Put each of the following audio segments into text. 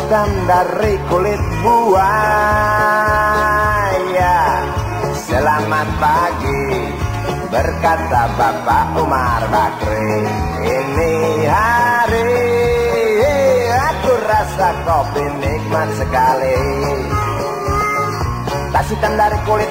hitam dari kulit buaya. Selamat pagi, berkata Bapak Umar Bakri. Ini hari aku rasa kopi nikmat sekali. Tas hitam dari kulit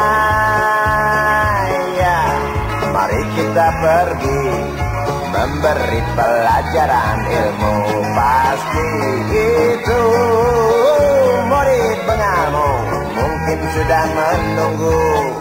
buaya, mari kita pergi memberi pelajaran ilmu. Pasti itu murid pengamu mungkin sudah menunggu.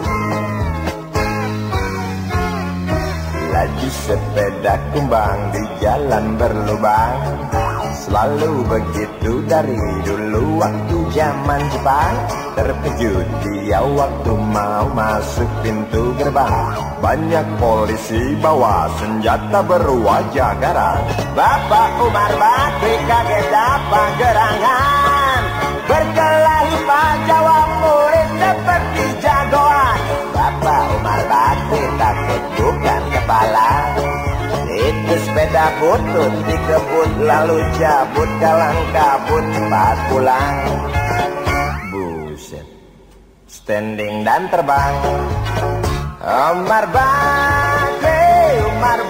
Laju sepeda kumbang di jalan berlubang, selalu begitu dari dulu waktu zaman Jepang. Terkejut dia waktu mau masuk pintu gerbang, banyak polisi bawa senjata berwajah garang. Bapak Umar Bakri kaget dapat gerangan, berkelahi Pak jawab murid seperti jagoan. Bapak Umar Bakri takut bukan kepala, itu sepeda butut dikebut lalu cabut kalang kabut cepat pulang. Buset, standing dan terbang. Umar Bakri,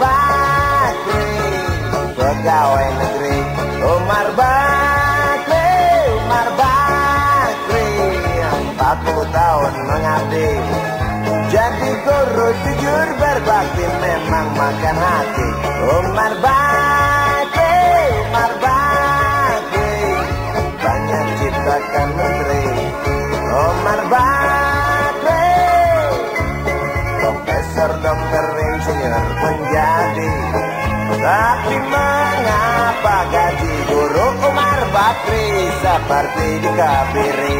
pegawai negeri. Umar Bakri, 40 tahun mengabdi, jadi guru jujur berbakti memang makan hati. Umar Bakri, banyak ciptakan menteri. Umar Bakri, profesor, dokter, insinyur menjadi. Tapi mengapa gaji guru Umar Bakri seperti dikebiri?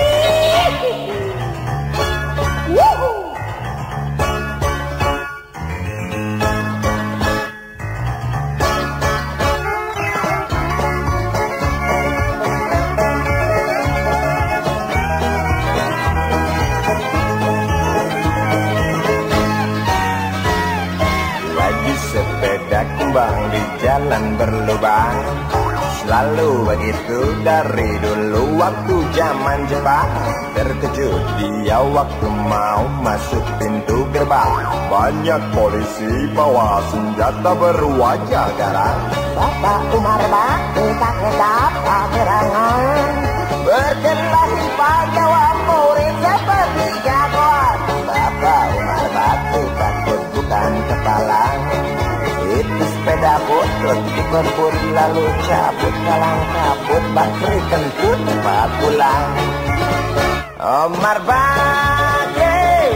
Sepeda kumbang di jalan berlubang, selalu begitu dari dulu waktu zaman Jepang. Terkejut dia waktu mau masuk pintu gerbang, banyak polisi bawa senjata berwajah garang. Bapak Umar Bakri kaget dapat gerangan, berkelahi Pak jawab murid seperti jagoan. Bapak Umar Bakri takut bukan kepala, itu sepeda butut dikebut lalu cabut kalang kabut. Bakri kentut cepat pulang. Umar Bakri,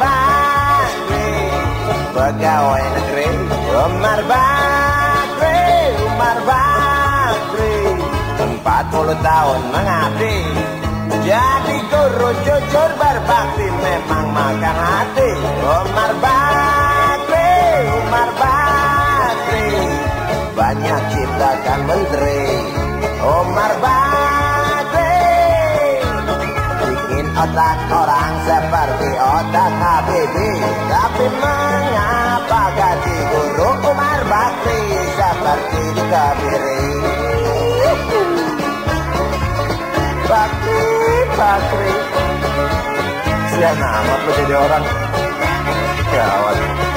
pegawai negeri. Umar Bakri, 40 tahun mengabdi, jadi guru jujur berbakti memang makan hati. Umar Bakri, banyak ciptakan menteri. Umar Bakri bikin otak orang seperti otak Habibie. Tapi mengapa gaji guru Umar Bakri seperti dikebiri? Bakri, siapa amat lo jadi orang gawat.